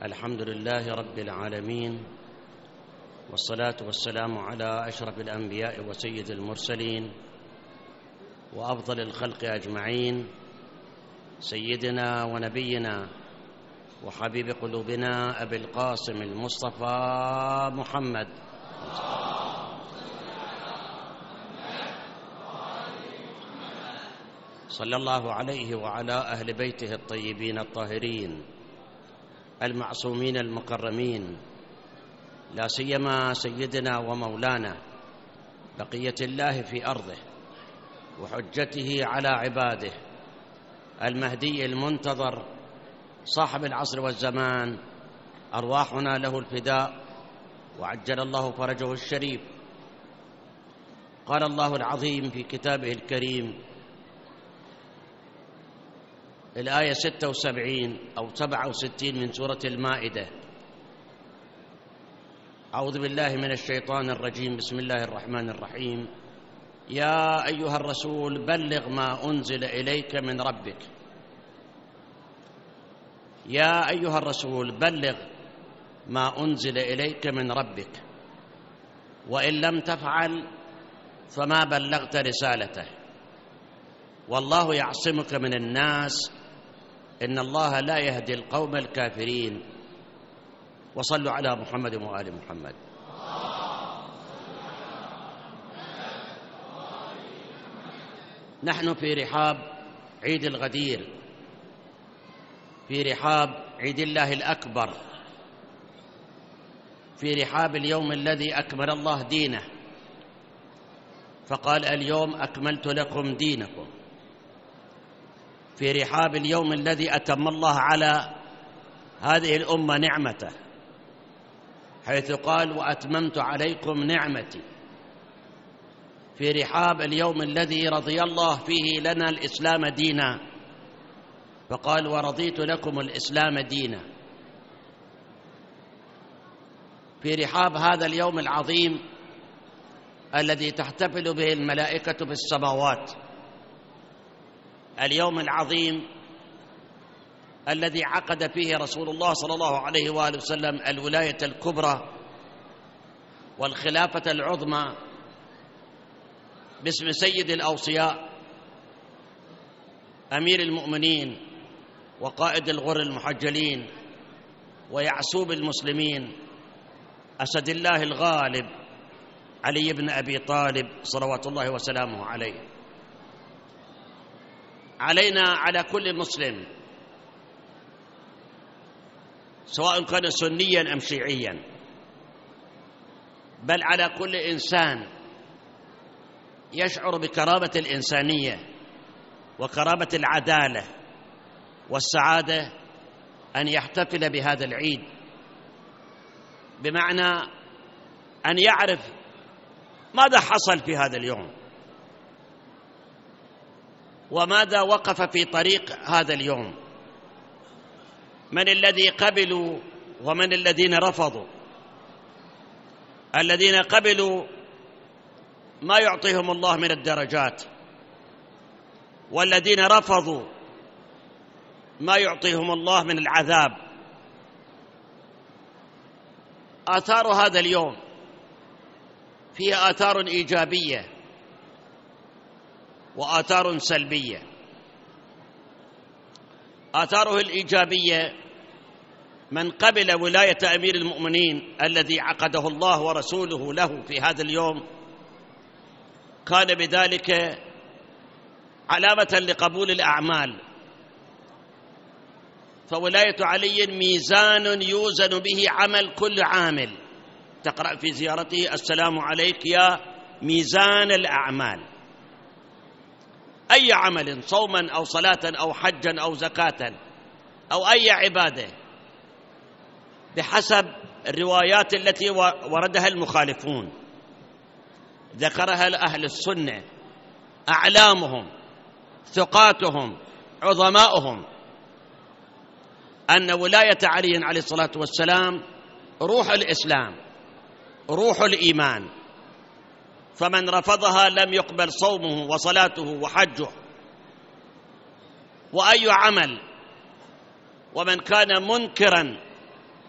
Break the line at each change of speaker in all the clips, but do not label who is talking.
الحمد لله رب العالمين، والصلاة والسلام على أشرف الأنبياء وسيد المرسلين وأفضل الخلق أجمعين، سيدنا ونبينا وحبيب قلوبنا أبي القاسم المصطفى محمد صلى الله عليه وعلى أهل بيته الطيبين الطاهرين المعصومين المكرمين، لا سيما سيدنا ومولانا بقية الله في أرضه وحجته على عباده، المهدي المنتظر صاحب العصر والزمان، أرواحنا له الفداء وعجل الله فرجه الشريف. قال الله العظيم في كتابه الكريم الآية 76 أو 67 من سورة المائدة: أعوذ بالله من الشيطان الرجيم، بسم الله الرحمن الرحيم. يا أيها الرسول بلغ ما أنزل إليك من ربك. يا أيها الرسول بلغ ما أنزل إليك من ربك، وإن لم تفعل فما بلغت رسالته، والله يعصمك من الناس، إن الله لا يهدي القوم الكافرين. وصلوا على محمد وآل محمد. نحن في رحاب عيد الغدير، في رحاب عيد الله الأكبر، في رحاب اليوم الذي أكمل الله دينه، فقال اليوم أكملت لكم دينكم. في رحاب اليوم الذي أتم الله على هذه الأمة نعمته، حيث قال وأتممت عليكم نعمتي. في رحاب اليوم الذي رضي الله فيه لنا الإسلام دينا، فقال ورضيت لكم الإسلام دينا. في رحاب هذا اليوم العظيم الذي تحتفل به الملائكة في السماوات، اليوم العظيم الذي عقد فيه رسول الله صلى الله عليه وآله وسلم الولاية الكبرى والخلافة العظمى باسم سيد الأوصياء أمير المؤمنين وقائد الغر المحجلين ويعسوب المسلمين، أسد الله الغالب علي بن أبي طالب صلوات الله وسلامه عليه. علينا على كل مسلم سواء كان سنيا أم شيعيا، بل على كل إنسان يشعر بكرامة الإنسانية وكرامة العدالة والسعادة أن يحتفل بهذا العيد، بمعنى أن يعرف ماذا حصل في هذا اليوم وماذا وقف في طريق هذا اليوم، من الذي قبلوا ومن الذين رفضوا. الذين قبلوا ما يعطيهم الله من الدرجات، والذين رفضوا ما يعطيهم الله من العذاب. آثار هذا اليوم فيها آثار إيجابية وآثار سلبية. آثاره الإيجابية: من قبل ولاية أمير المؤمنين الذي عقده الله ورسوله له في هذا اليوم كان بذلك علامة لقبول الأعمال، فولاية علي ميزان يوزن به عمل كل عامل. تقرأ في زيارته السلام عليك يا ميزان الأعمال، أي عمل، صوما أو صلاة أو حجا أو زكاة أو أي عبادة، بحسب الروايات التي وردها المخالفون، ذكرها أهل السنة أعلامهم ثقاتهم عظماؤهم، أن ولاية علي عليه الصلاة والسلام روح الإسلام، روح الإيمان، فمن رفضها لم يقبل صومه وصلاته وحجه وأي عمل. ومن كان منكرا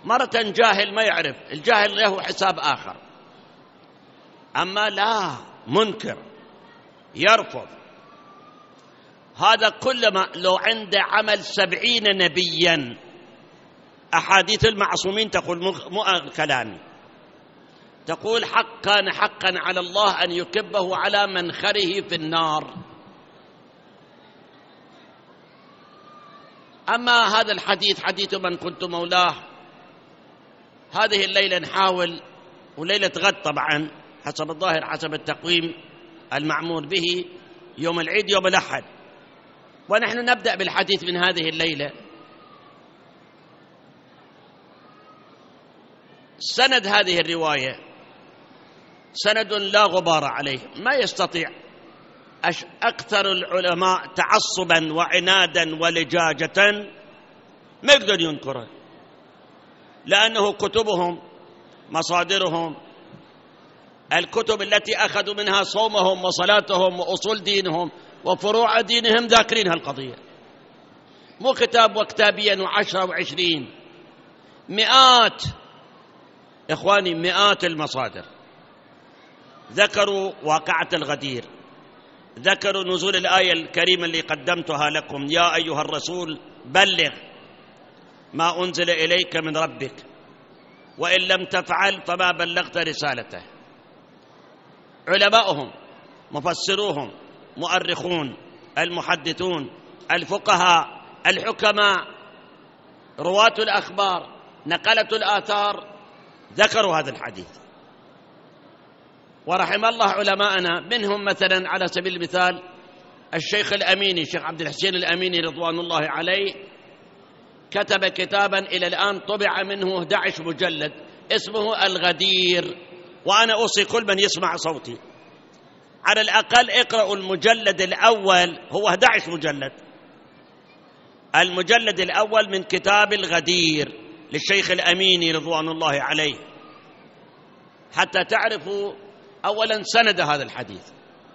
مرة جاهل ما يعرف، الجاهل له حساب آخر. أما لا، منكر يرفض، هذا كلما لو عنده عمل 70 نبيا. أحاديث المعصومين تقول مو كلامي، تقول كان حقا على الله أن يكبه على منخره في النار. أما هذا الحديث حديث من كنت مولاه، هذه الليلة نحاول، وليلة غد طبعا حسب الظاهر حسب التقويم المعمول به يوم العيد يوم الأحد، ونحن نبدأ بالحديث من هذه الليلة. سند هذه الرواية سند لا غبار عليه، ما يستطيع أكثر العلماء تعصبا وعنادا ولجاجة ما يقدر ينكره، لأنه كتبهم مصادرهم، الكتب التي أخذوا منها صومهم وصلاتهم وأصول دينهم وفروع دينهم ذاكرين هالقضية، مو كتاب وكتابيا و10 و20، مئات إخواني، مئات المصادر ذكروا واقعة الغدير، ذكروا نزول الآية الكريمة اللي قدمتها لكم: يا أيها الرسول بلغ ما أنزل إليك من ربك وإن لم تفعل فما بلغت رسالته. علماؤهم، مفسروهم، مؤرخون، المحدثون، الفقهاء، الحكماء، رواة الأخبار، نقلة الآثار ذكروا هذا الحديث. ورحم الله علماءنا، منهم مثلا على سبيل المثال الشيخ الأميني، الشيخ عبد الحسين الأميني رضوان الله عليه، كتب كتابا إلى الآن طبع منه 11 مجلد اسمه الغدير. وأنا أوصي كل من يسمع صوتي على الأقل اقرأوا المجلد الأول، هو 11 مجلد، المجلد الأول من كتاب الغدير للشيخ الأميني رضوان الله عليه، حتى تعرفوا أولا سند هذا الحديث.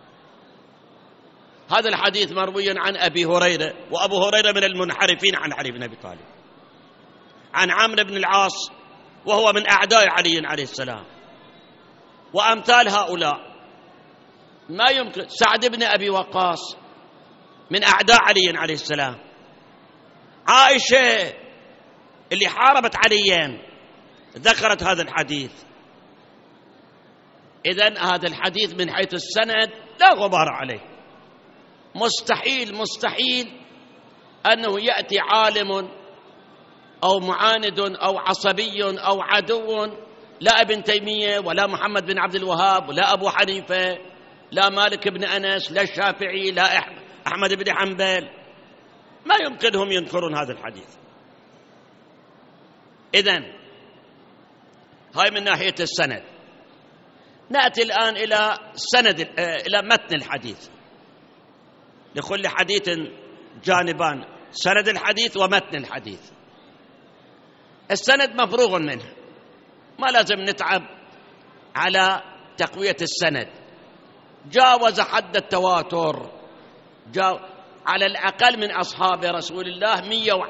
هذا الحديث مروي عن أبي هريرة، وأبو هريرة من المنحرفين عن علي بن أبي طالب، عن عمرو بن العاص وهو من أعداء علي عليه السلام، وأمثال هؤلاء ما يمكن. سعد بن أبي وقاص من أعداء علي عليه السلام، عائشة اللي حاربت عليا ذكرت هذا الحديث. إذن هذا الحديث من حيث السند لا غبار عليه، مستحيل أنه يأتي عالم أو معاند أو عصبي أو عدو، لا ابن تيمية ولا محمد بن عبد الوهاب ولا أبو حنيفة لا مالك بن أنس لا الشافعي لا أحمد بن حنبل، ما يمكنهم ينكرون هذا الحديث. إذن هاي من ناحية السند. نأتي الآن إلى متن الحديث. لكل حديث جانبان، سند الحديث ومتن الحديث. السند مفروغ منه، ما لازم نتعب على تقوية السند، جاوز حد التواتر، على الأقل من أصحاب رسول الله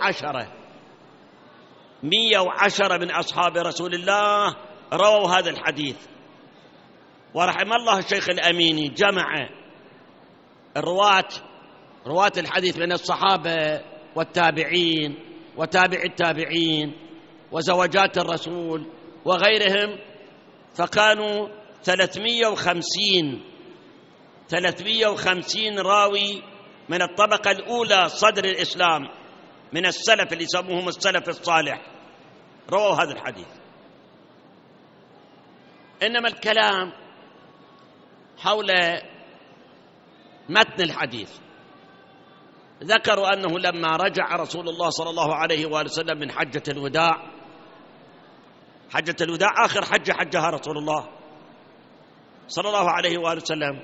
110 من أصحاب رسول الله رووا هذا الحديث. ورحم الله الشيخ الأميني جمع رواة الحديث من الصحابة والتابعين وتابع التابعين وزوجات الرسول وغيرهم، فكانوا 350 راوي من الطبقة الأولى صدر الإسلام من السلف اللي يسموهم السلف الصالح رووا هذا الحديث. إنما الكلام حول متن الحديث. ذكروا أنه لما رجع رسول الله صلى الله عليه وآله وسلم من حجة الوداع، حجة الوداع آخر حجها رسول الله صلى الله عليه وآله وسلم،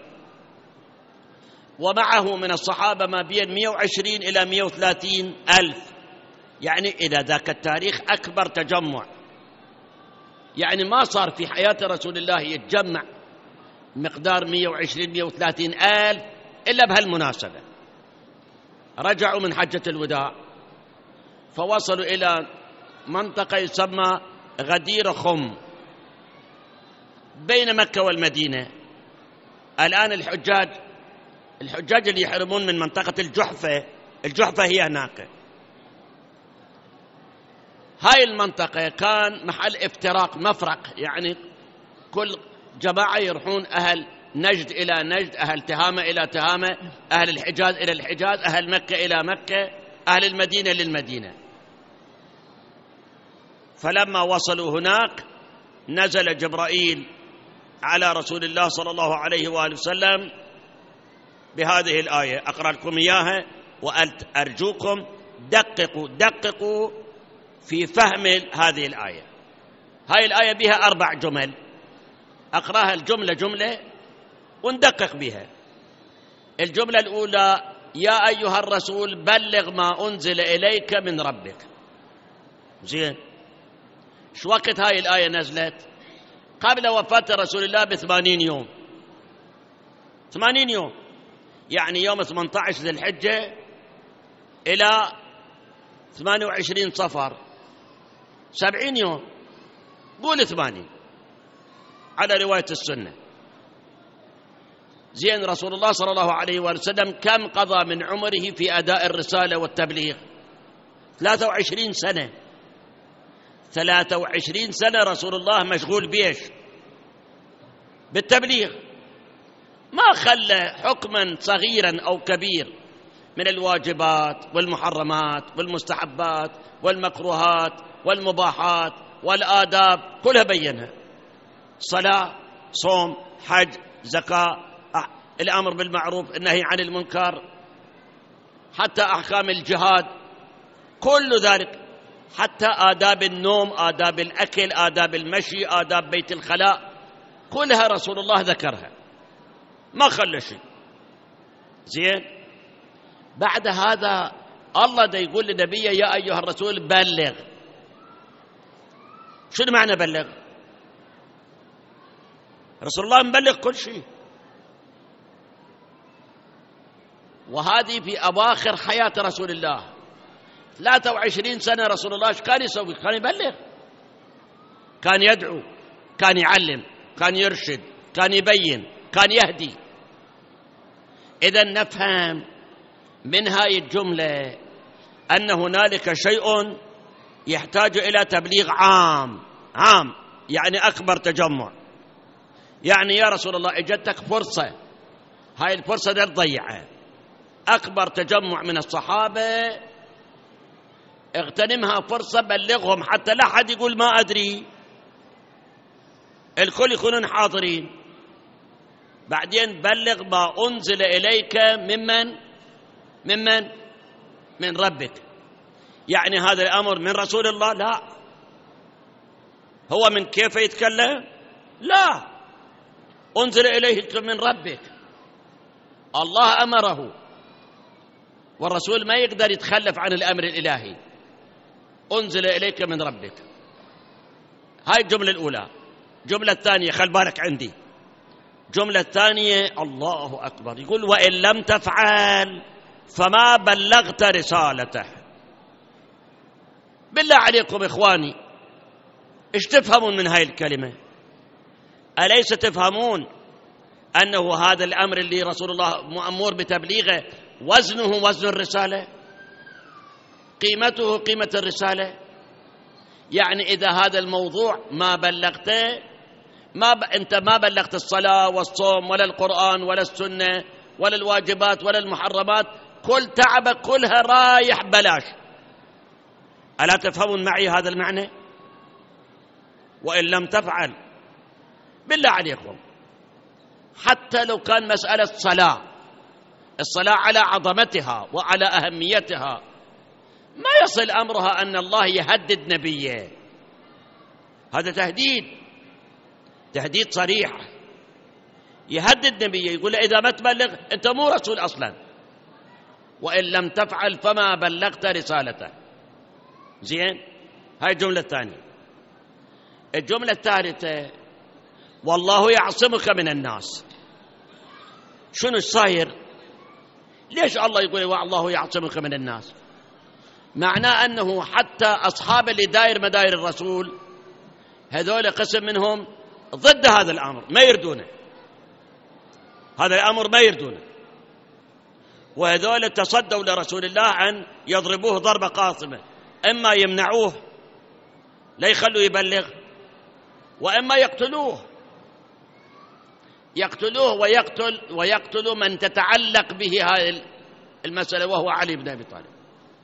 ومعه من الصحابة ما بين 120 إلى 130 ألف، يعني إلى ذاك التاريخ أكبر تجمع، يعني ما صار في حياة رسول الله يتجمع مقدار 120-130 ألف إلا بهالمناسبة. رجعوا من حجة الوداع فوصلوا إلى منطقة يسمى غدير خم بين مكة والمدينة. الآن الحجاج اللي يحرمون من منطقة الجحفة هي هناك. هاي المنطقة كان محل افتراق مفرق، يعني كل جماعة يروحون، أهل نجد إلى نجد، أهل تهامة إلى تهامة، أهل الحجاز إلى الحجاز، أهل مكة إلى مكة، أهل المدينة للمدينة. فلما وصلوا هناك نزل جبرائيل على رسول الله صلى الله عليه وآله وسلم بهذه الآية، أقرأ لكم إياها وأرجوكم دققوا في فهم هذه الآية. هاي الآية بها 4 جمل، أقرأها الجملة جملة وندقق بها. الجملة الأولى: يا أيها الرسول بلغ ما أنزل إليك من ربك. زين، شو وقت هاي الآية نزلت؟ قبل وفاة رسول الله ب80 يوم. 80 يوم، يعني يوم 18 ذي الحجة إلى 28 صفر، 70 يوم، قول 80 على رواية السنة. زين، رسول الله صلى الله عليه وسلم كم قضى من عمره في أداء الرسالة والتبليغ؟ 23 سنة. 23 سنة رسول الله مشغول بيش؟ بالتبليغ. ما خلى حكما صغيرا أو كبير من الواجبات والمحرمات والمستحبات والمكروهات والمباحات والآداب كلها بينها: صلاة، صوم، حج، زكاة، الأمر بالمعروف، النهي عن المنكر، حتى أحكام الجهاد، كل ذلك، حتى آداب النوم، آداب الأكل، آداب المشي، آداب بيت الخلاء، كلها رسول الله ذكرها، ما خلى شيء. زين، بعد هذا الله دا يقول لنبيه: يا أيها الرسول بلغ. شنو معنى بلغ؟ رسول الله مبلغ كل شيء، وهذه في أواخر حياة رسول الله. 23 سنة رسول الله ايش كان يسوي؟ كان يبلغ، كان يدعو، كان يعلم، كان يرشد، كان يبين، كان يهدي. إذن نفهم من هاي الجملة أن هنالك شيء يحتاج إلى تبليغ عام، يعني أكبر تجمع. يعني يا رسول الله اجتك فرصة، هاي الفرصة لا تضيعها، أكبر تجمع من الصحابة، اغتنمها فرصة، بلغهم حتى لا حد يقول ما أدري، الكل يكونون حاضرين. بعدين بلغ ما أنزل إليك من ربك. يعني هذا الأمر من رسول الله؟ لا. هو من كيف يتكلم؟ لا، أنزل إليك من ربك، الله أمره، والرسول ما يقدر يتخلف عن الأمر الإلهي. أنزل إليك من ربك، هاي الجملة الأولى. الجملة الثانية، خل بالك عندي، الجملة الثانية الله أكبر، يقول: وإن لم تفعل فما بلغت رسالته. بالله عليكم إخواني، إيش تفهمون من هاي الكلمة؟ أليس تفهمون أنه هذا الأمر اللي رسول الله مأمور بتبليغه وزنه وزن الرسالة، قيمته قيمة الرسالة؟ يعني إذا هذا الموضوع ما بلغته، أنت ما بلغت الصلاة والصوم ولا القرآن ولا السنة ولا الواجبات ولا المحرمات، كل تعبك كلها رايح بلاش. ألا تفهمون معي هذا المعنى؟ وإن لم تفعل، بالله عليكم، حتى لو كان مسألة الصلاة على عظمتها وعلى أهميتها، ما يصل أمرها أن الله يهدد نبيه. هذا تهديد صريح، يهدد نبيه، يقول إذا ما تبلغ أنت مو رسول أصلا، وإن لم تفعل فما بلغت رسالته. زين، هاي الجملة الثانية. الجملة الثالثة: والله يعصمك من الناس. شنو صاير؟ ليش الله يقول والله يعصمك من الناس؟ معناه أنه حتى أصحاب اللي داير مداير الرسول هذول قسم منهم ضد هذا الأمر، ما يردونه، هذا الأمر ما يردونه، وهذول تصدوا لرسول الله أن يضربوه ضربة قاصمة، إما يمنعوه لا يخلوا يبلغ، وإما يقتلوه ويقتلوا من تتعلق به هذه المسألة وهو علي بن أبي طالب.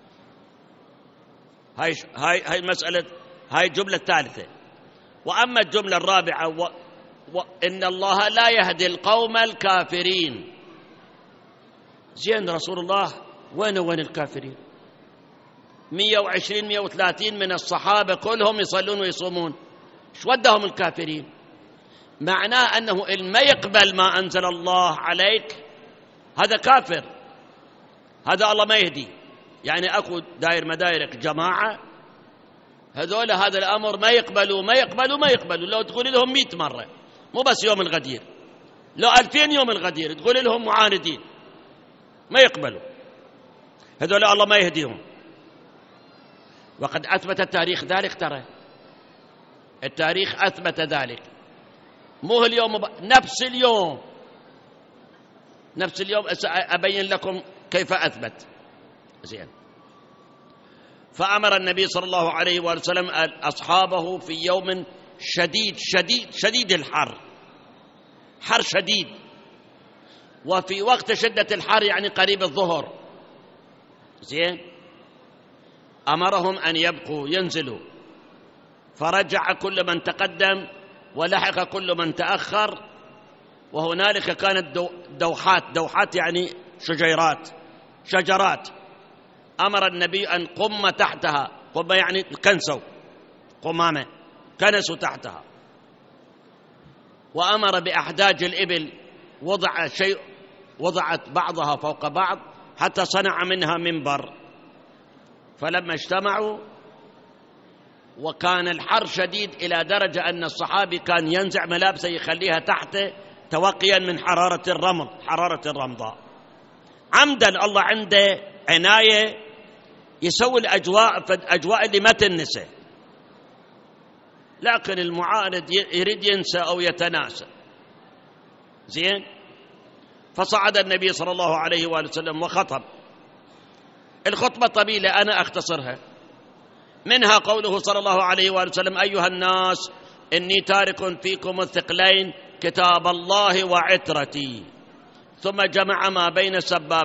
هاي المسألة، هاي الجملة الثالثة. وأما الجملة الرابعة إن الله لا يهدي القوم الكافرين. زين رسول الله وين الكافرين؟ 120 130 من الصحابة كلهم يصلون ويصومون، ايش ودهم الكافرين؟ معناه أنه إن ما يقبل ما أنزل الله عليك هذا كافر، هذا الله ما يهدي. يعني أكو داير مدايرك جماعة هذول هذا الأمر ما يقبلوا. لو تقول لهم 100 مرة، مو بس يوم الغدير، لو 2000 يوم الغدير تقول لهم معاندين ما يقبلوا، هذول الله ما يهديهم. وقد أثبت التاريخ ذلك، ترى التاريخ أثبت ذلك، مو اليوم نفس اليوم أبين لكم كيف أثبت. زين. فأمر النبي صلى الله عليه وسلم أصحابه في يوم شديد الحر، حر شديد، وفي وقت شدة الحر يعني قريب الظهر. زين. أمرهم أن يبقوا ينزلوا، فرجع كل من تقدم ولحق كل من تأخر. وهنالك كانت دوحات يعني شجرات. أمر النبي أن قم تحتها، قم يعني قمامة كنسوا تحتها. وأمر بأحداج الإبل، وضعت بعضها فوق بعض حتى صنع منها منبر. فلما اجتمعوا وكان الحر شديد إلى درجة أن الصحابي كان ينزع ملابسه يخليها تحته توقيا من حرارة الرمضاء. عمدا الله عنده عناية يسوي الأجواء اللي ما تنسى، لكن المعارض يريد ينسى أو يتناسى. زين. فصعد النبي صلى الله عليه وآله وسلم وخطب. الخطبة طويلة أنا أختصرها، منها قوله صلى الله عليه وآله وسلم: أيها الناس إني تارك فيكم الثقلين كتاب الله وعترتي. ثم جمع ما بين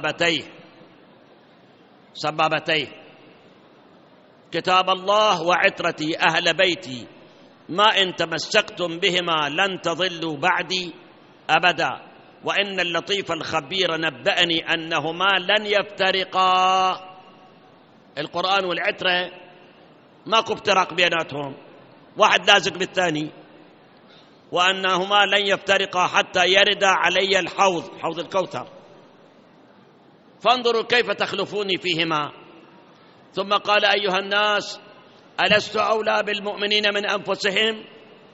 سبابتيه كتاب الله وعترتي أهل بيتي، ما إن تمسكتم بهما لن تضلوا بعدي أبدا، وإن اللطيف الخبير نبأني أنهما لن يفترقا. القرآن والعترة ماكو افتراق بيناتهم، واحد لازق بالثاني، وأنهما لن يفترقا حتى يرد علي الحوض، حوض الكوثر، فانظروا كيف تخلفوني فيهما. ثم قال: أيها الناس ألست أولى بالمؤمنين من أنفسهم؟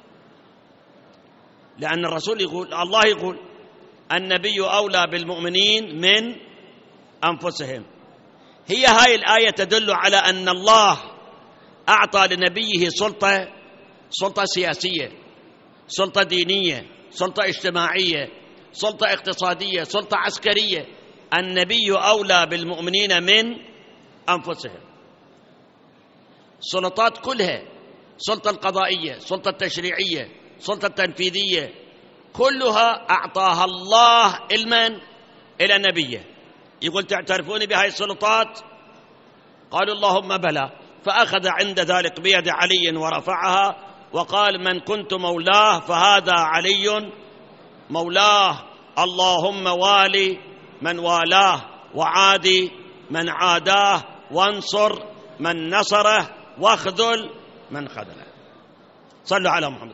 لأن الرسول يقول، الله يقول النبي أولى بالمؤمنين من أنفسهم. هي هاي الآية تدل على أن الله أعطى لنبيه سلطة سياسية، سلطة دينية، سلطة اجتماعية، سلطة اقتصادية، سلطة عسكرية. النبي أولى بالمؤمنين من أنفسهم. السلطات كلها، سلطة القضائية، سلطة التشريعية، سلطة التنفيذية، كلها أعطاها الله إلى نبيه. يقول: تعترفون بهاي السلطات؟ قالوا: اللهم بلى. فأخذ عند ذلك بيد علي ورفعها وقال: من كنت مولاه فهذا علي مولاه، اللهم والي من والاه، وعادي من عاداه، وانصر من نصره، واخذل من خذله. صلوا على محمد.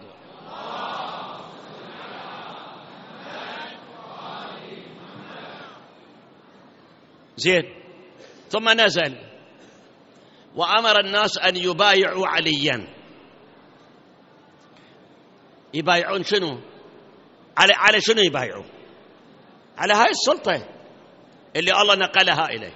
زين. ثم نزل وأمر الناس أن يبايعوا عليا. يبايعون شنو؟ على شنو يبايعوا؟ على هاي السلطة اللي الله نقلها إليه.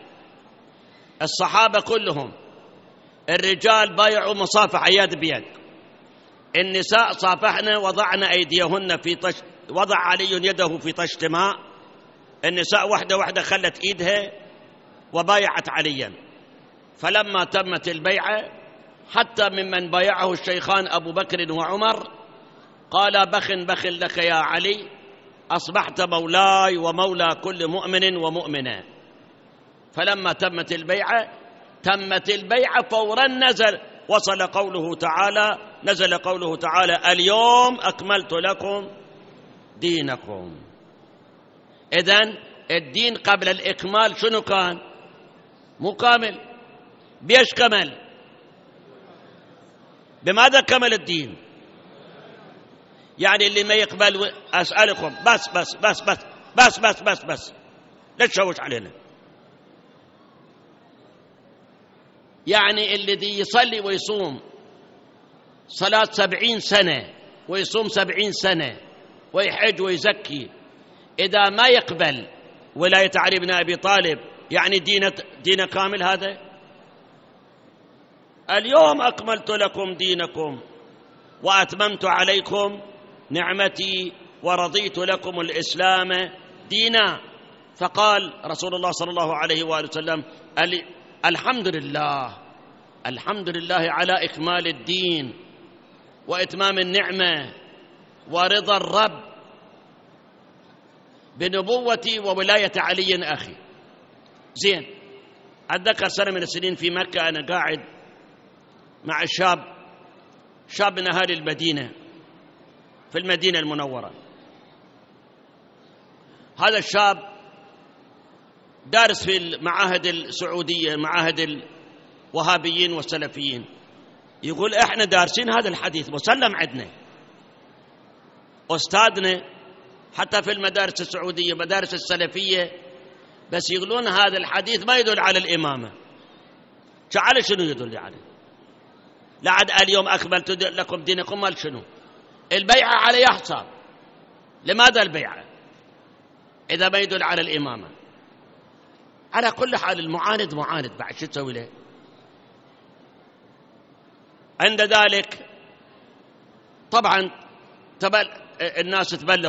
الصحابة كلهم الرجال بايعوا مصافحة يد بيد، النساء صافحن وضعن أيديهن وضع علي يده في طشت ماء. النساء واحدة واحدة خلت إيدها وبايعت عليا. فلما تمت البيعة حتى ممن بايعه الشيخان أبو بكر وعمر قال بخ بخ لك يا علي، أصبحت مولاي ومولى كل مؤمن ومؤمنة. فلما تمت البيعة فورا نزل قوله تعالى اليوم أكملت لكم دينكم. إذن الدين قبل الإكمال شنو كان؟ مو كامل. بيش كمل؟ بماذا كمل الدين؟ يعني اللي ما يقبل أسألكم بس بس بس بس بس بس بس بس لا تشوش علينا. يعني الذي يصلي ويصوم صلاة 70 سنة ويصوم 70 سنة ويحج ويزكي، إذا ما يقبل ولاية علي بن أبي طالب يعني دين كامل هذا؟ اليوم أكملت لكم دينكم وأتممت عليكم نعمتي ورضيت لكم الإسلام دينا. فقال رسول الله صلى الله عليه وآله وسلم الحمد لله على إكمال الدين وإتمام النعمة ورضا الرب بنبوتي وولاية علي أخي. زين، أتذكر سنة من السنين في مكة أنا قاعد مع شاب من أهالي المدينة في المدينة المنورة. هذا الشاب دارس في المعاهد السعودية، معاهد الوهابيين والسلفيين. يقول احنا دارسين هذا الحديث مسلم عندنا، أستاذنا حتى في المدارس السعودية مدارس السلفية، بس يقولون هذا الحديث ما يدل على الإمامة. على شنو يدل عليه؟ لعد اليوم أكملت لكم دينكم مال شنو؟ البيعة على يحصى. لماذا البيعة إذا ما يدل على الإمامة؟ على كل حال المعاند معاند، بعد شو تسوي له؟ عند ذلك طبعا الناس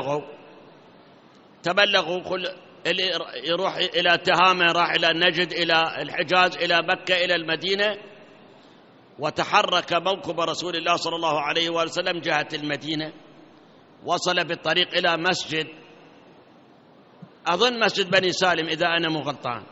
تبلغوا كل اللي يروح إلى تهامة راح إلى نجد، إلى الحجاز، إلى مكة، إلى المدينة. وتحرك موكب رسول الله صلى الله عليه وآله وسلم جهة المدينة. وصل بالطريق إلى مسجد، أظن مسجد بني سالم إذا أنا مو غلطان.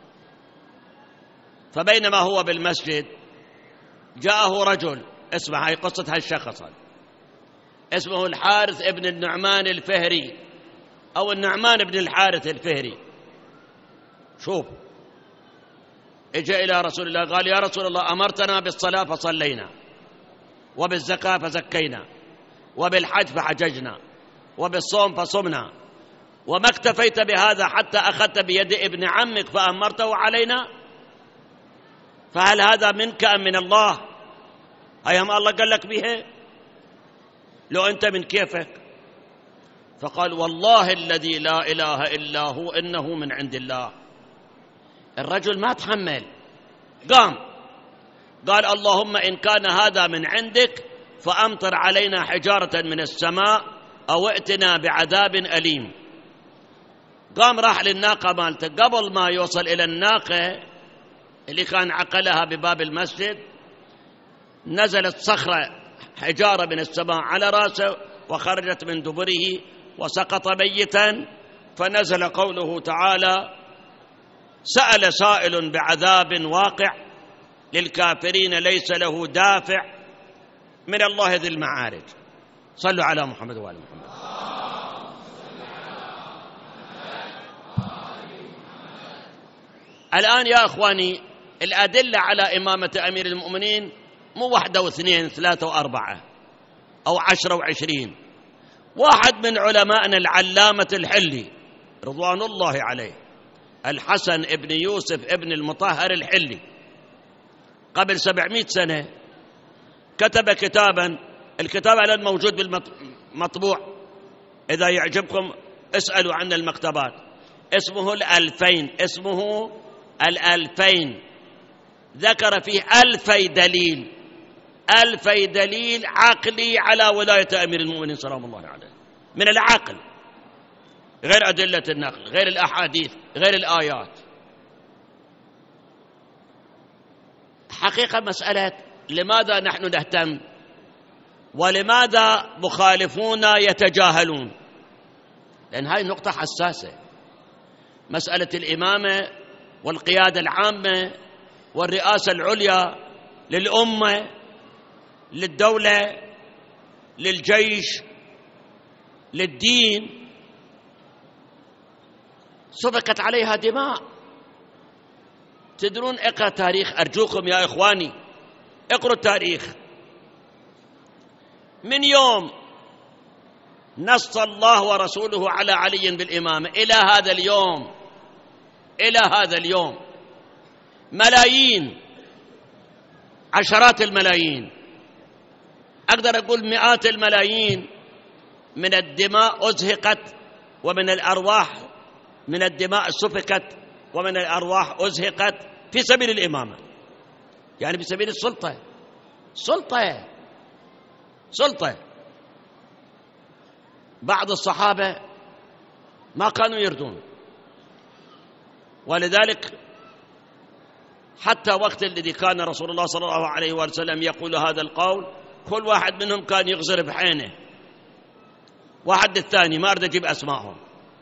فبينما هو بالمسجد جاءه رجل، اسمع هاي قصة هالشخص، اسمه الحارث ابن النعمان الفهري أو النعمان بن الحارث الفهري. شوف، اجى إلى رسول الله قال يا رسول الله أمرتنا بالصلاة فصلينا، وبالزكاة فزكينا، وبالحج فحججنا، وبالصوم فصمنا، وما اكتفيت بهذا حتى أخذت بيد ابن عمك فأمرته علينا، فهل هذا منك أم من الله؟ أيهم الله قال لك بها؟ لو أنت من كيفك؟ فقال والله الذي لا إله إلا هو إنه من عند الله. الرجل ما تحمل، قام قال اللهم إن كان هذا من عندك فأمطر علينا حجارة من السماء أو ائتنا بعذاب أليم. قام راح للناقة مالته، قبل ما يوصل إلى الناقة اللي كان عقلها بباب المسجد نزلت صخرة حجارة من السماء على رأسه وخرجت من دبره وسقط ميتا. فنزل قوله تعالى سأل سائل بعذاب واقع للكافرين ليس له دافع من الله ذي المعارج. صلوا على محمد وآل محمد. الآن يا أخواني الأدلة على إمامة أمير المؤمنين مو 1 و2 3 و4 أو 10 و20. واحد من علمائنا العلامة الحلي رضوان الله عليه، الحسن ابن يوسف ابن المطهر الحلي، قبل 700 سنة كتب كتابا. الكتاب الآن موجود بالمطبوع، إذا يعجبكم اسألوا عن المكتبات. اسمه الألفين، ذكر فيه 1000 دليل 2000 دليل عقلي على ولاية أمير المؤمنين سلام الله عليه من العقل، غير أدلة النقل، غير الأحاديث، غير الآيات. حقيقة مسألة لماذا نحن نهتم ولماذا مخالفونا يتجاهلون؟ لأن هاي نقطة حساسة، مسألة الإمامة والقيادة العامة والرئاسة العليا للأمة، للدولة، للجيش، للدين، سفكت عليها دماء. تدرون، اقرأ تاريخ، أرجوكم يا إخواني اقرأوا التاريخ. من يوم نص الله ورسوله على علي بالإمامة إلى هذا اليوم ملايين، عشرات الملايين، أقدر أقول مئات الملايين من الدماء أزهقت، ومن الأرواح، من الدماء سفكت ومن الأرواح أزهقت في سبيل الإمامة، يعني في سبيل السلطة. بعض الصحابة ما كانوا يردون، ولذلك حتى وقت الذي كان رسول الله صلى الله عليه وسلم يقول هذا القول، كل واحد منهم كان يغزر بعينه واحد الثاني، ما أريد أجيب أسمائهم.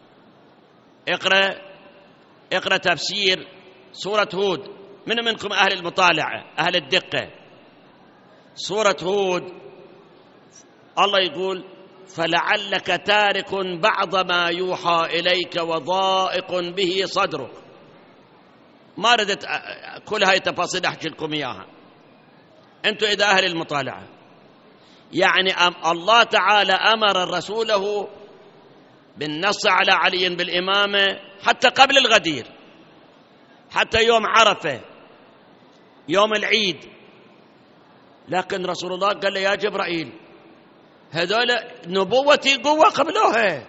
اقرأ تفسير سورة هود، من منكم أهل المطالعة أهل الدقة، سورة هود الله يقول فلعلك تارك بعض ما يوحى إليك وضائق به صدرك. ما ردت كل هاي التفاصيل أحكي لكم إياها، أنتم إذا أهل المطالعة. يعني الله تعالى أمر رسوله بالنص على علي بالإمامة حتى قبل الغدير، حتى يوم عرفة، يوم العيد. لكن رسول الله قال له يا جبرائيل هذول نبوتي قوة قبلوها،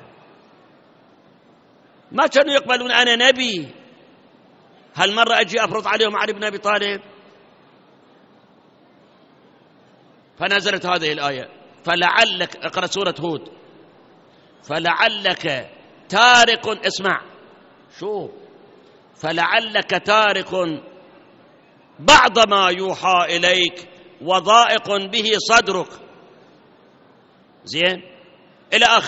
ما كانوا يقبلون أنا نبي، هالمرة أجي أفرض عليهم علي بن أبي طالب. فنزلت هذه الآية فلعلك، اقرأ سورة هود، فلعلك تارك، اسمع شوف، فلعلك تارك بعض ما يوحى إليك وضائق به صدرك، زين، إلى آخر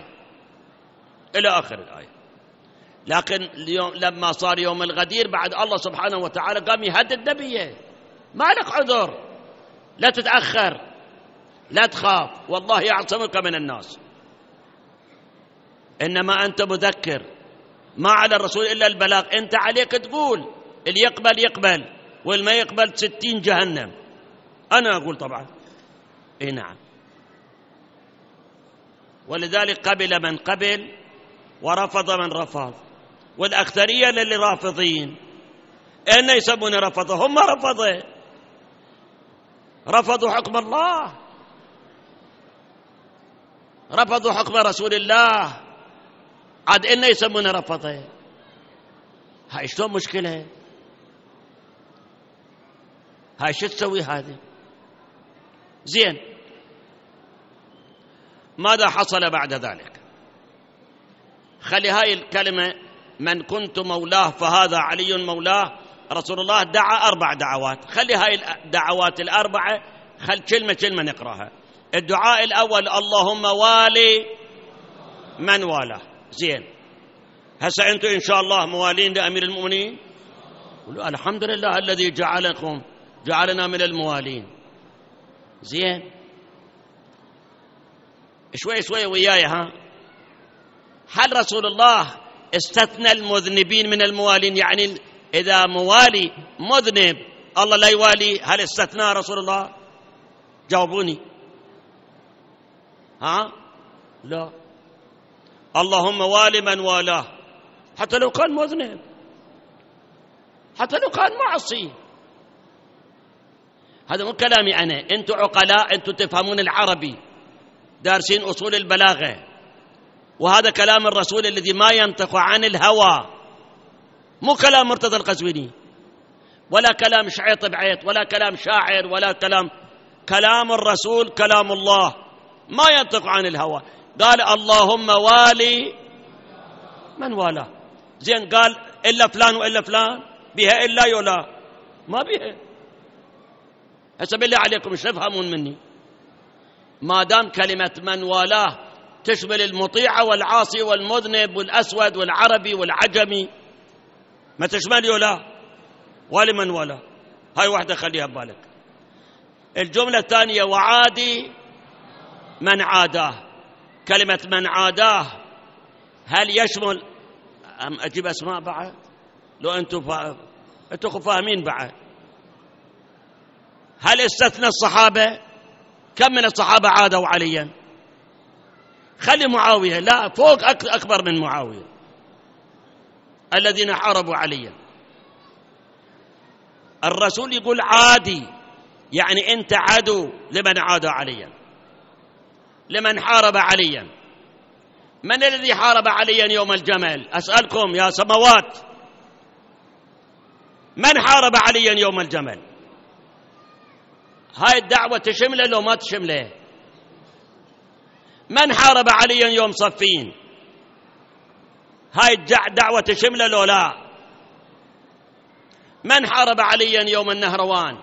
الآية. لكن اليوم لما صار يوم الغدير بعد الله سبحانه وتعالى قام يهدد نبيه، ما لك عذر، لا تتأخر، لا تخاف، والله يعصمك من الناس، إنما أنت مذكر، ما على الرسول إلا البلاغ، أنت عليك تقول، اللي يقبل يقبل واللي ما يقبل 60 جهنم. أنا أقول طبعا إيه نعم. ولذلك قبل من قبل ورفض من رفض، والأكثرية للي رافضين إن يسمون رفضه، هم رفضوا حكم الله، رفضوا حكم رسول الله، عاد إن يسمون رفضه. هاي شلون مشكلة؟ هاي شو تسوي هذه؟ زين، ماذا حصل بعد ذلك؟ خلي هاي الكلمة من كنت مولاه فهذا علي مولاه. رسول الله دعا 4 دعوات، خلي هاي الدعوات ال4 خل كلمة نقراها. الدعاء الأول اللهم والي من والاه، زين. هسه أنتم إن شاء الله موالين لأمير المؤمنين، قولوا الحمد لله الذي جعلنا من الموالين، زين. شوي وياي، هل رسول الله استثنى المذنبين من الموالين؟ يعني إذا موالي مذنب الله لا يوالي، هل استثنى رسول الله؟ جاوبوني. لا، اللهم والي من والاه، حتى لو كان مذنب، حتى لو كان معصي. هذا مو كلامي أنا، أنتم عقلاء، أنتم تفهمون العربي، دارسين أصول البلاغة، وهذا كلام الرسول الذي ما ينطق عن الهوى، مو كلام مرتضى القزويني، ولا كلام شعيط بعيط، ولا كلام شاعر، ولا كلام كلام الرسول كلام الله ما ينطق عن الهوى. قال اللهم والي من والاه. زين قال إلا فلان وإلا فلان، بها إلا يولا؟ ما بها. هسه بالله عليكم ايش تفهمون مني؟ ما دام كلمة من والاه تشمل المطيع والعاصي والمذنب والأسود والعربي والعجمي، ما تشمل يولا والي من والاه. هاي واحدة خليها ببالك. الجملة الثانية وعادي من عاداه. كلمة من عاداه هل يشمل أجيب أسماء بعد؟ لو أنتم فاهمين بعد. هل استثنى الصحابة؟ كم من الصحابة عادوا عليا؟ خلي معاوية، لا فوق أكبر من معاوية الذين حاربوا عليا. الرسول يقول عادي، يعني أنت عدو لمن عاد عليا، لمن حارب عليا. من الذي حارب عليا يوم الجمل؟ أسألكم يا سموات، من حارب عليا يوم الجمل؟ هاي الدعوة تشمله لو ما تشمله؟ من حارب عليا يوم صفين؟ هاي الدعوة تشمله لو لا؟ من حارب عليا يوم النهروان؟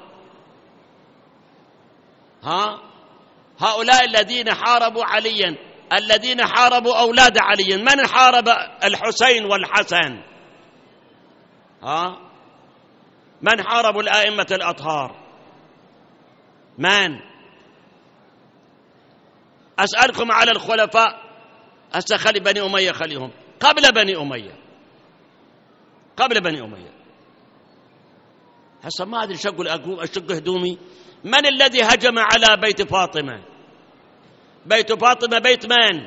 هؤلاء الذين حاربوا عليا، الذين حاربوا أولاد علي. من حارب الحسين والحسن؟ من حاربوا الآئمة الأطهار؟ من؟ أسألكم على الخلفاء. هسه خلي بني أمية، خليهم قبل بني أمية، قبل بني أمية. هسه ما أدري شو أقول، أشق هدومي. من الذي هجم على بيت فاطمة؟ بيت فاطمة بيت من؟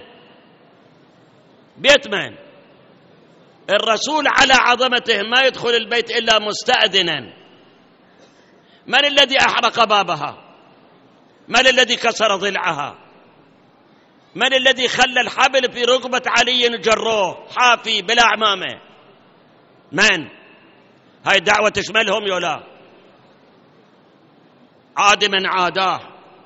بيت من؟ الرسول على عظمته ما يدخل البيت إلا مستأذنا. من الذي أحرق بابها؟ من الذي كسر ضلعها؟ من الذي خلى الحبل في رقبة علي جروه حافي بلا عمامة؟ من؟ هاي الدعوة تشملهم يولا؟ عاد من عاداه.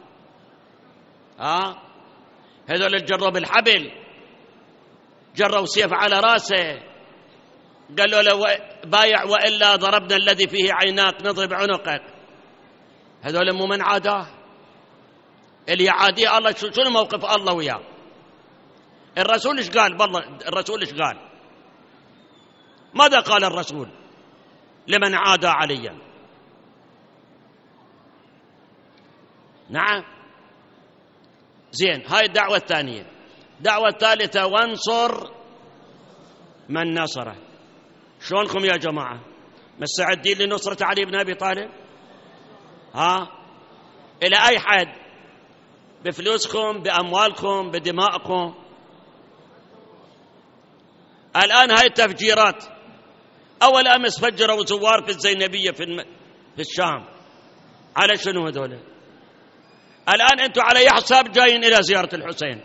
هذول الجروا بالحبل، جروا سيف على راسه، قالوا له بايع وإلا ضربنا الذي فيه عيناك نضرب عنقك. هذول مو من عاداه؟ اللي يعاديه الله شنو موقف الله وياه؟ الرسول ايش قال؟ بالله الرسول ايش قال؟ ماذا قال الرسول لمن عادى عليا؟ نعم. زين، هاي الدعوة الثانية. الدعوة الثالثة وانصر من نصره. شلونكم يا جماعة؟ مستعدين لنصرة علي بن أبي طالب؟ إلى أي حد؟ بفلوسكم، بأموالكم، بدمائكم. الآن هاي التفجيرات، أول أمس فجروا زوار في الزينبية في الشام. على شنو هذول؟ الآن أنتم على أي حساب جايين إلى زيارة الحسين؟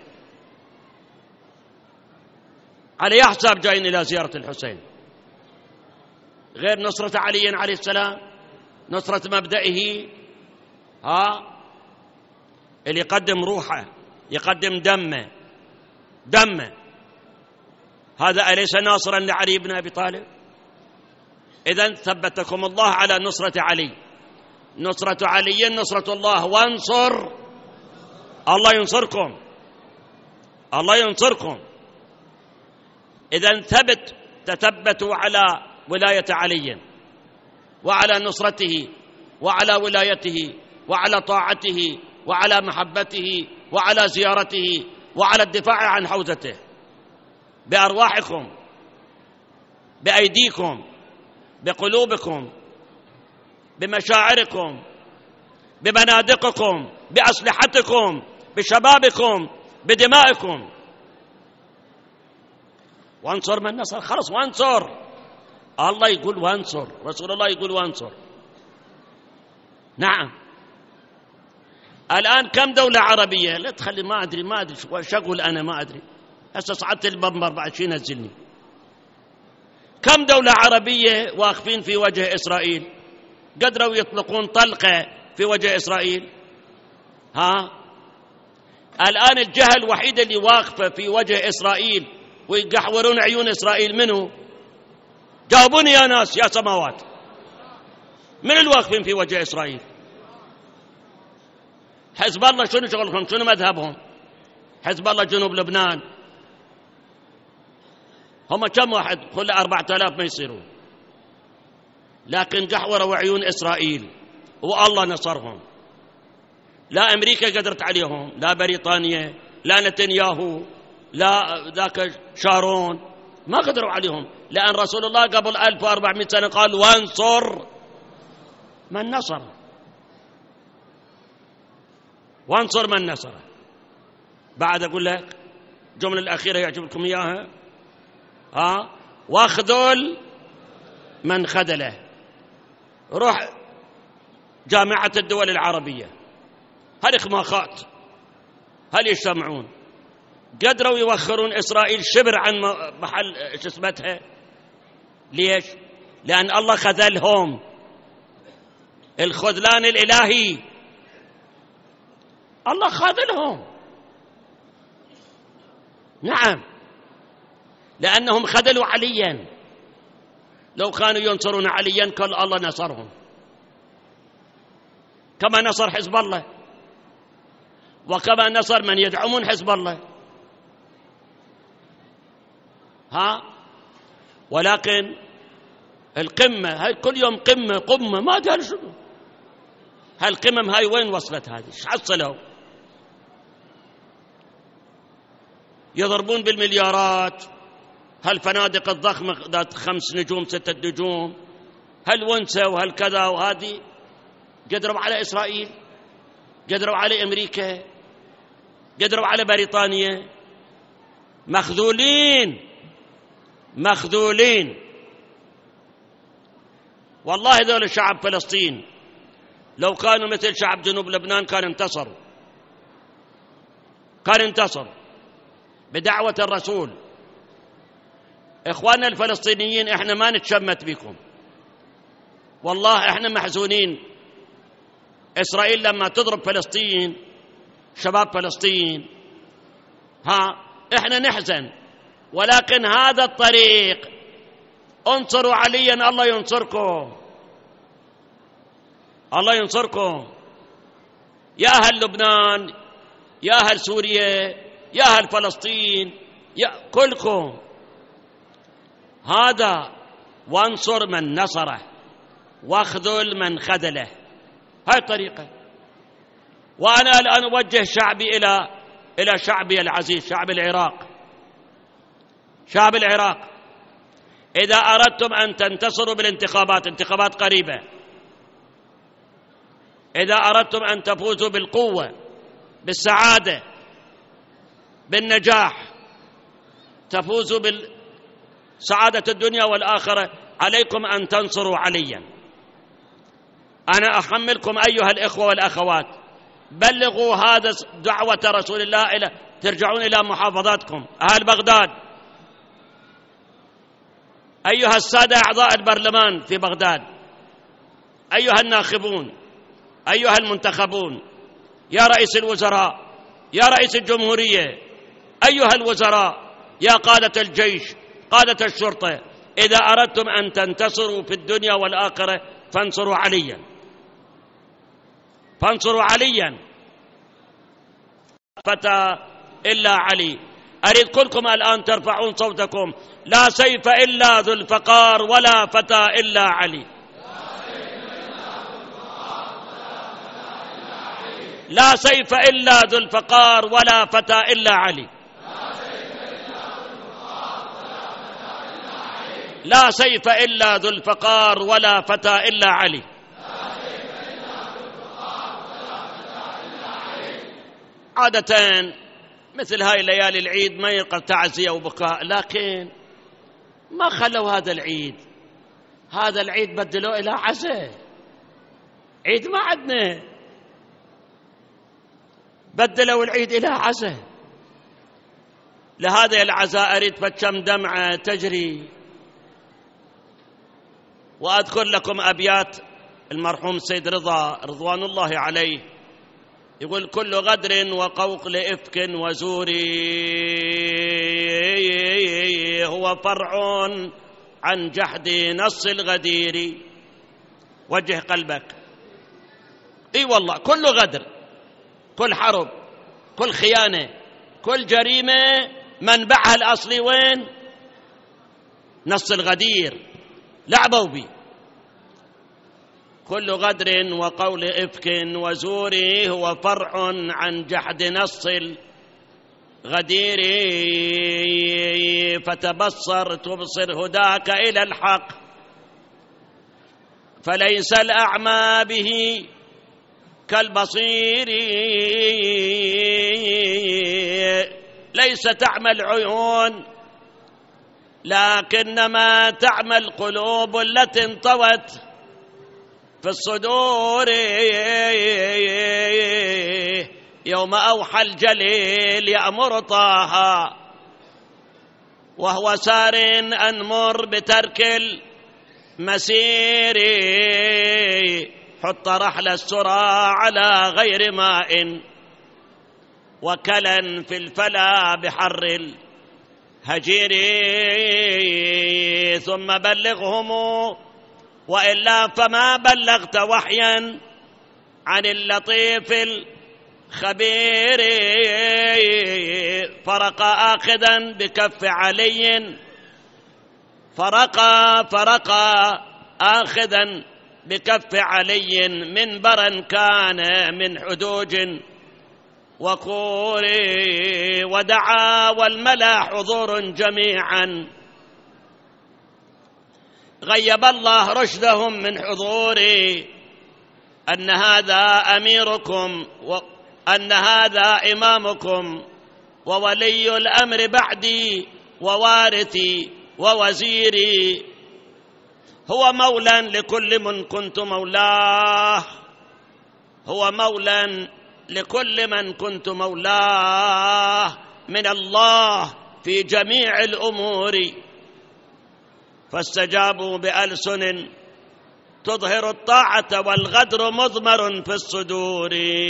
على أي حساب جايين إلى زيارة الحسين؟ غير نصرة علي عليه السلام، نصرة مبدئه، اللي يقدم روحه، يقدم دمه، هذا أليس ناصرا لعلي بن أبي طالب؟ إذن ثبتكم الله على نصرة علي. نصرة علي نصرة الله. وانصر، الله ينصركم، الله ينصركم. إذن تثبتوا على ولاية علي وعلى نصرته وعلى ولايته وعلى طاعته وعلى محبته وعلى زيارته وعلى الدفاع عن حوزته بأرواحكم، بأيديكم، بقلوبكم، بمشاعركم، ببنادقكم، بأسلحتكم، بشبابكم، بدمائكم. وانصر من نصر. خلص وانصر. الله يقول وانصر، رسول الله يقول وانصر. نعم. الآن كم دولة عربية؟ لا تخلي ما أدري شو أقول أنا، ما أدري. هسه صعدت البمبر بعد شي نزلني. كم دولة عربية واقفين في وجه إسرائيل؟ قدروا يطلقون طلقة في وجه إسرائيل؟ الآن الجهة الوحيدة اللي واقفة في وجه إسرائيل ويقحورون عيون إسرائيل منه؟ جاوبوني يا ناس يا سماوات، من الواقفين في وجه إسرائيل؟ حزب الله شنو شغلهم؟ شنو مذهبهم؟ حزب الله جنوب لبنان هم كم واحد؟ كل 4000 ما يصيرون، لكن قحوروا عيون إسرائيل والله نصرهم. لا أمريكا قدرت عليهم، لا بريطانيا، لا نتنياهو، لا ذاك شارون، ما قدروا عليهم، لأن رسول الله قبل 1400 سنة قال وانصر من نصر، وانصر من نصر. بعد أقول لك الجملة الأخيرة يعجبكم إياها، واخذل من خذله. روح جامعة الدول العربية، هالإخماخات هل يجتمعون قدروا يوخرون إسرائيل شبر عن محل اسمتها؟ ليش؟ لأن الله خذلهم، الخذلان الإلهي، الله خذلهم. نعم، لأنهم خذلوا عليا، لو كانوا ينصرون عليا كان الله نصرهم، كما نصر حزب الله وكما نصر من يدعمون حزب الله. ولكن القمة هاي كل يوم قمة ما أدري شنو هالقمم هاي، وين وصلت هذه؟ ايش حصلوا؟ يضربون بالمليارات، هالفنادق الضخمة ذات 5 نجوم 6 نجوم، هالونسة وهالكذا، وهذه قدروا على إسرائيل، قدروا على أمريكا، قدروا على بريطانيا. مخذولين. والله ذول شعب فلسطين لو كانوا مثل شعب جنوب لبنان كان انتصر بدعوة الرسول. إخواننا الفلسطينيين، إحنا ما نتشمت بكم، والله إحنا محزونين. إسرائيل لما تضرب فلسطين، شباب فلسطين، إحنا نحزن، ولكن هذا الطريق. انصروا عليا، الله ينصركم، الله ينصركم يا أهل لبنان، يا أهل سوريا، يا أهل فلسطين، يا كلكم. هذا وانصر من نصره واخذل من خذله، هاي الطريقة. وأنا الآن أوجه شعبي إلى شعبي العزيز، شعب العراق، إذا أردتم أن تنتصروا بالانتخابات، انتخابات قريبة، إذا أردتم أن تفوزوا بالقوة، بالسعادة، بالنجاح، تفوزوا بالسعادة الدنيا والآخرة، عليكم أن تنصروا عليا. أنا أحملكم أيها الإخوة والأخوات، بلغوا هذا دعوة رسول الله ترجعون إلى محافظاتكم. أهل بغداد، أيها السادة أعضاء البرلمان في بغداد، أيها الناخبون، أيها المنتخبون، يا رئيس الوزراء، يا رئيس الجمهورية، أيها الوزراء، يا قادة الجيش، قادة الشرطة، إذا أردتم أن تنتصروا في الدنيا والآخرة فانصروا عليا، فتى إلا علي. أريد كلكم الآن ترفعون صوتكم: لا سيف إلا ذو الفقار ولا فتى إلا علي. لا سيف إلا ذو الفقار ولا فتى إلا علي. لا سيف إلا ذو الفقار ولا فتى إلا علي. عادة مثل هاي ليالي العيد ما يلقى تعزية وبكاء، لكن ما خلوا هذا العيد بدلوه إلى عزاء. عيد ما عدنا، بدلوا العيد إلى عزاء. لهذا العزاء أريد فكم دمعة تجري. وأذكر لكم أبيات المرحوم السيد رضا رضوان الله عليه، يقول كل غدر وقول إفك وزور هو فرع عن جحد نص الغدير. وجه قلبك. اي والله كل غدر، كل حرب، كل خيانة، كل جريمة منبعها الأصلي وين؟ نص الغدير، لعبوا بي. كل غدر وقول إفك وزور هو فرع عن جحد نص الغدير. فتبصر تبصر هداك إلى الحق، فليس الأعمى به كالبصير. ليس تعمى العيون لكنما تعمى القلوب التي انطوت في الصدور. يوم أوحى الجليل يأمر طه وهو سار أنمر بترك المسير. حط رحل السرى على غير ماء وكلا في الفلا بحر الهجير. ثم بلغهم وإلا فما بلغت وحيا عن اللطيف الخبير. فرق آخذا بكف علي، فرق آخذا بكف علي منبرا كان من حدوج وقور. ودعا والملا حضور جميعا، غيب الله رشدهم من حضوري. أن هذا أميركم وأن هذا إمامكم وولي الأمر بعدي ووارثي ووزيري. هو مولى لكل من كنت مولاه، هو مولى لكل من كنت مولاه من الله في جميع الأمور. فاستجابوا بألسن تظهر الطاعة والغدر مضمر في الصدور.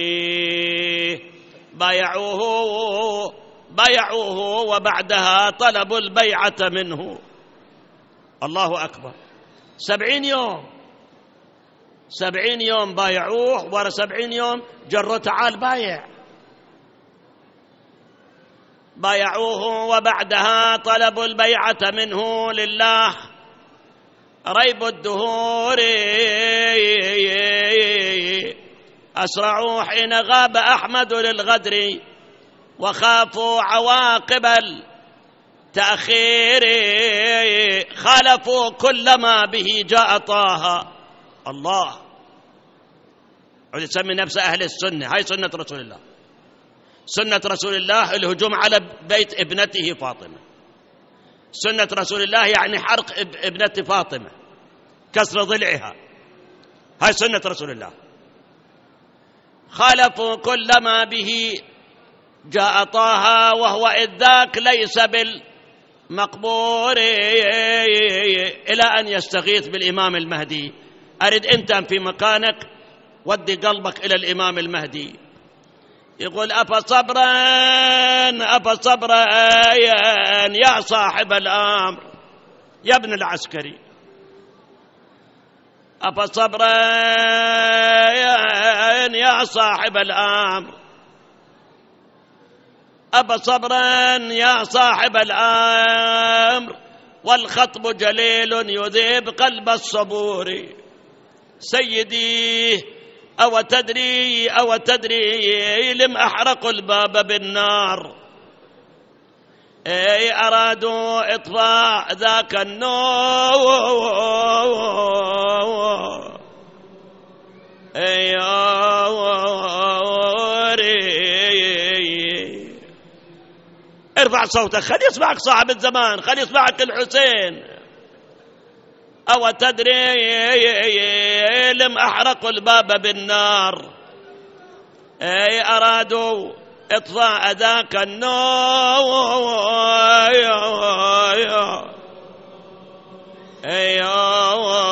بايعوه وبعدها طلبوا البيعة منه. الله أكبر. 70 يوم بايعوه، ورا 70 يوم جروا تعال بايع. بايعوه وبعدها طلبوا البيعة منه لله ريب الدهور. أسرعوا حين غاب أحمد للغدر وخافوا عواقب التأخير. خالفوا كل ما به جاء طه. الله يسمي نفسه أهل السنة. هاي سنة رسول الله. سنة رسول الله الهجوم على بيت ابنته فاطمة. سنة رسول الله يعني حرق ابنة فاطمة، كسر ضلعها. هاي سنة رسول الله. خالفوا كل ما به جاء طه وهو إذ ذاك ليس بالمقبور. إلى أن يستغيث بالإمام المهدي. أرد أنت في مكانك ودي قلبك إلى الإمام المهدي. يقول أفصبرا يا صاحب الأمر يا ابن العسكري. أفصبرا يا صاحب الأمر، أفصبرا يا صاحب الأمر. والخطب جليل يذيب قلب الصبور. سيدي أو تدري لم أحرقوا الباب بالنار. أرادوا إطفاء ذاك النور. ارفع صوتك، خلي يسمعك صاحب الزمان، خلي يسمعك الحسين. أو تدري لم أحرقوا الباب بالنار. أرادوا إطفاء ذاك النور.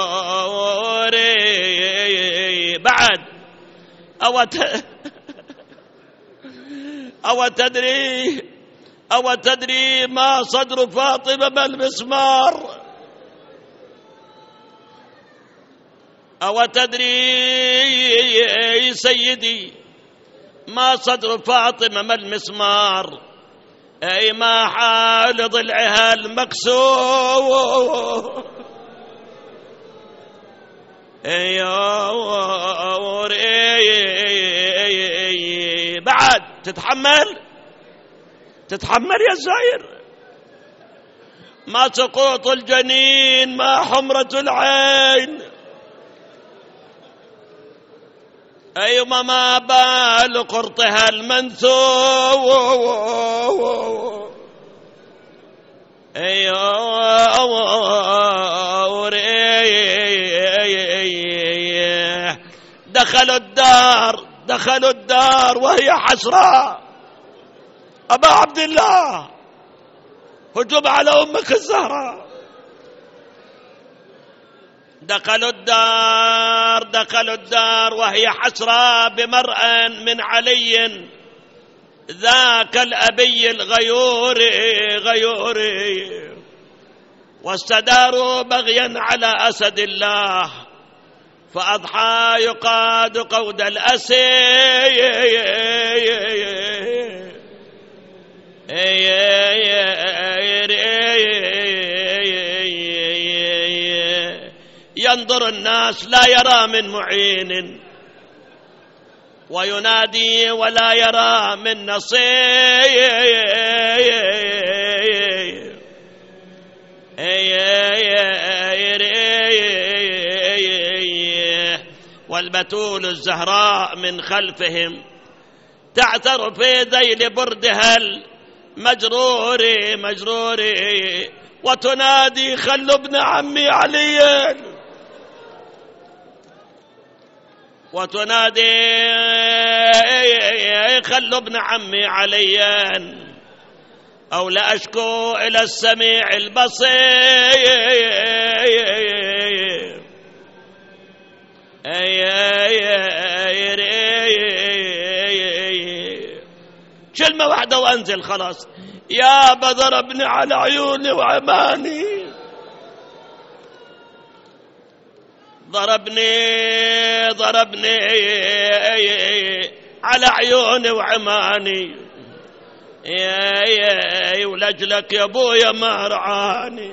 بعد أو تدري ما صدر فاطمة ما المسمار؟ أو تدري سيدي ما صدر فاطمة ما المسمار؟ أي ما حال ضلعها المكسور. بعد تتحمل يا زاير؟ ما سقوط الجنين ما حمرة العين؟ أيما ما بال قرطها المنثور؟ دخلوا الدار وهي حسرة. أبا عبد الله هجوم على أمك الزهراء. دخلوا الدار وهي حسرة بمرأ من علي ذاك الأبي الغيور واستداروا بغيا على أسد الله فأضحى يقاد قود الأسير. ينظر الناس لا يرى من معين وينادي ولا يرى من نصير. والبتول الزهراء من خلفهم تعثر في ذيل بردها المجرور وتنادي خلوا ابن عمي عليا، وتنادي خلوا ابن عمي عليا أو لأشكو إلى السميع البصير. كلمة واحدة وأنزل خلاص. يا ضربني على عيوني وعماني، ضربني على عيوني وعماني، ولجلك يا ابويا ما رعاني.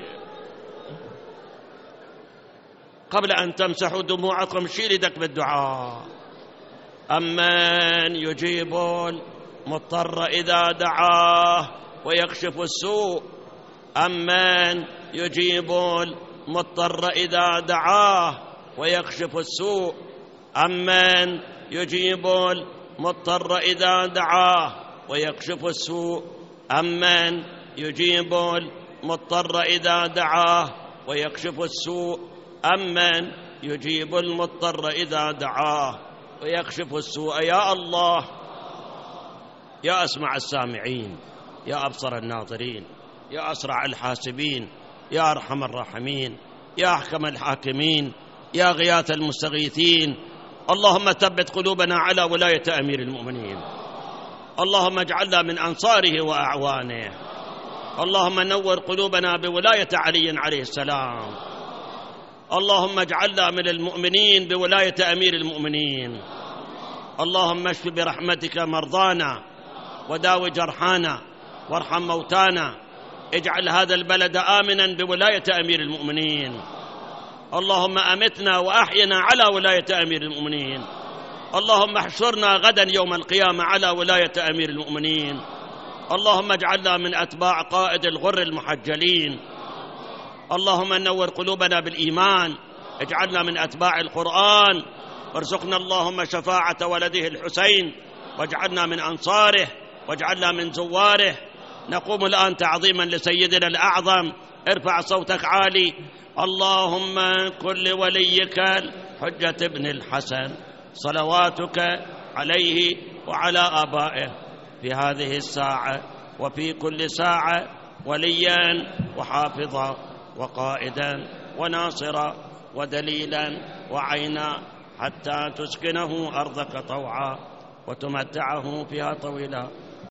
قبل أن تمسحوا دموعكم شيل يدك بالدعاء. أمن يجيب المضطر إذا دعاه ويكشف السوء. أمن يجيب المضطر إذا دعاه ويكشف السوء. أمن يجيب المضطر إذا دعاه ويكشف السوء. أمن يجيب المضطر إذا دعاه ويكشف السوء. أمن يجيب المضطر إذا دعاه ويكشف السوء. يا الله، يا أسمع السامعين، يا أبصر الناظرين، يا أسرع الحاسبين، يا أرحم الراحمين، يا أحكم الحاكمين، يا غياث المستغيثين. اللهم ثبت قلوبنا على ولاية أمير المؤمنين. اللهم اجعلنا من أنصاره وأعوانه. اللهم نور قلوبنا بولاية علي عليه السلام. اللهم اجعلنا من المؤمنين بولاية أمير المؤمنين. اللهم اشف برحمتك مرضانا وداو جرحانا وارحم موتانا. اجعل هذا البلد آمنا بولاية أمير المؤمنين. اللهم أمتنا وأحينا على ولاية أمير المؤمنين. اللهم احشرنا غدا يوم القيامة على ولاية أمير المؤمنين. اللهم اجعلنا من أتباع قائد الغر المحجلين. اللهم نور قلوبنا بالإيمان. اجعلنا من أتباع القرآن. وارزقنا اللهم شفاعة ولده الحسين واجعلنا من أنصاره واجعلنا من زواره. نقوم الآن تعظيما لسيدنا الأعظم. ارفع صوتك عالي. اللهم كن لوليك الحجة ابن الحسن صلواتك عليه وعلى آبائه في هذه الساعة وفي كل ساعة وليا وحافظا وقائدا وناصرا ودليلا وعينا حتى تسكنه أرضك طوعا وتمتعه فيها طويلا.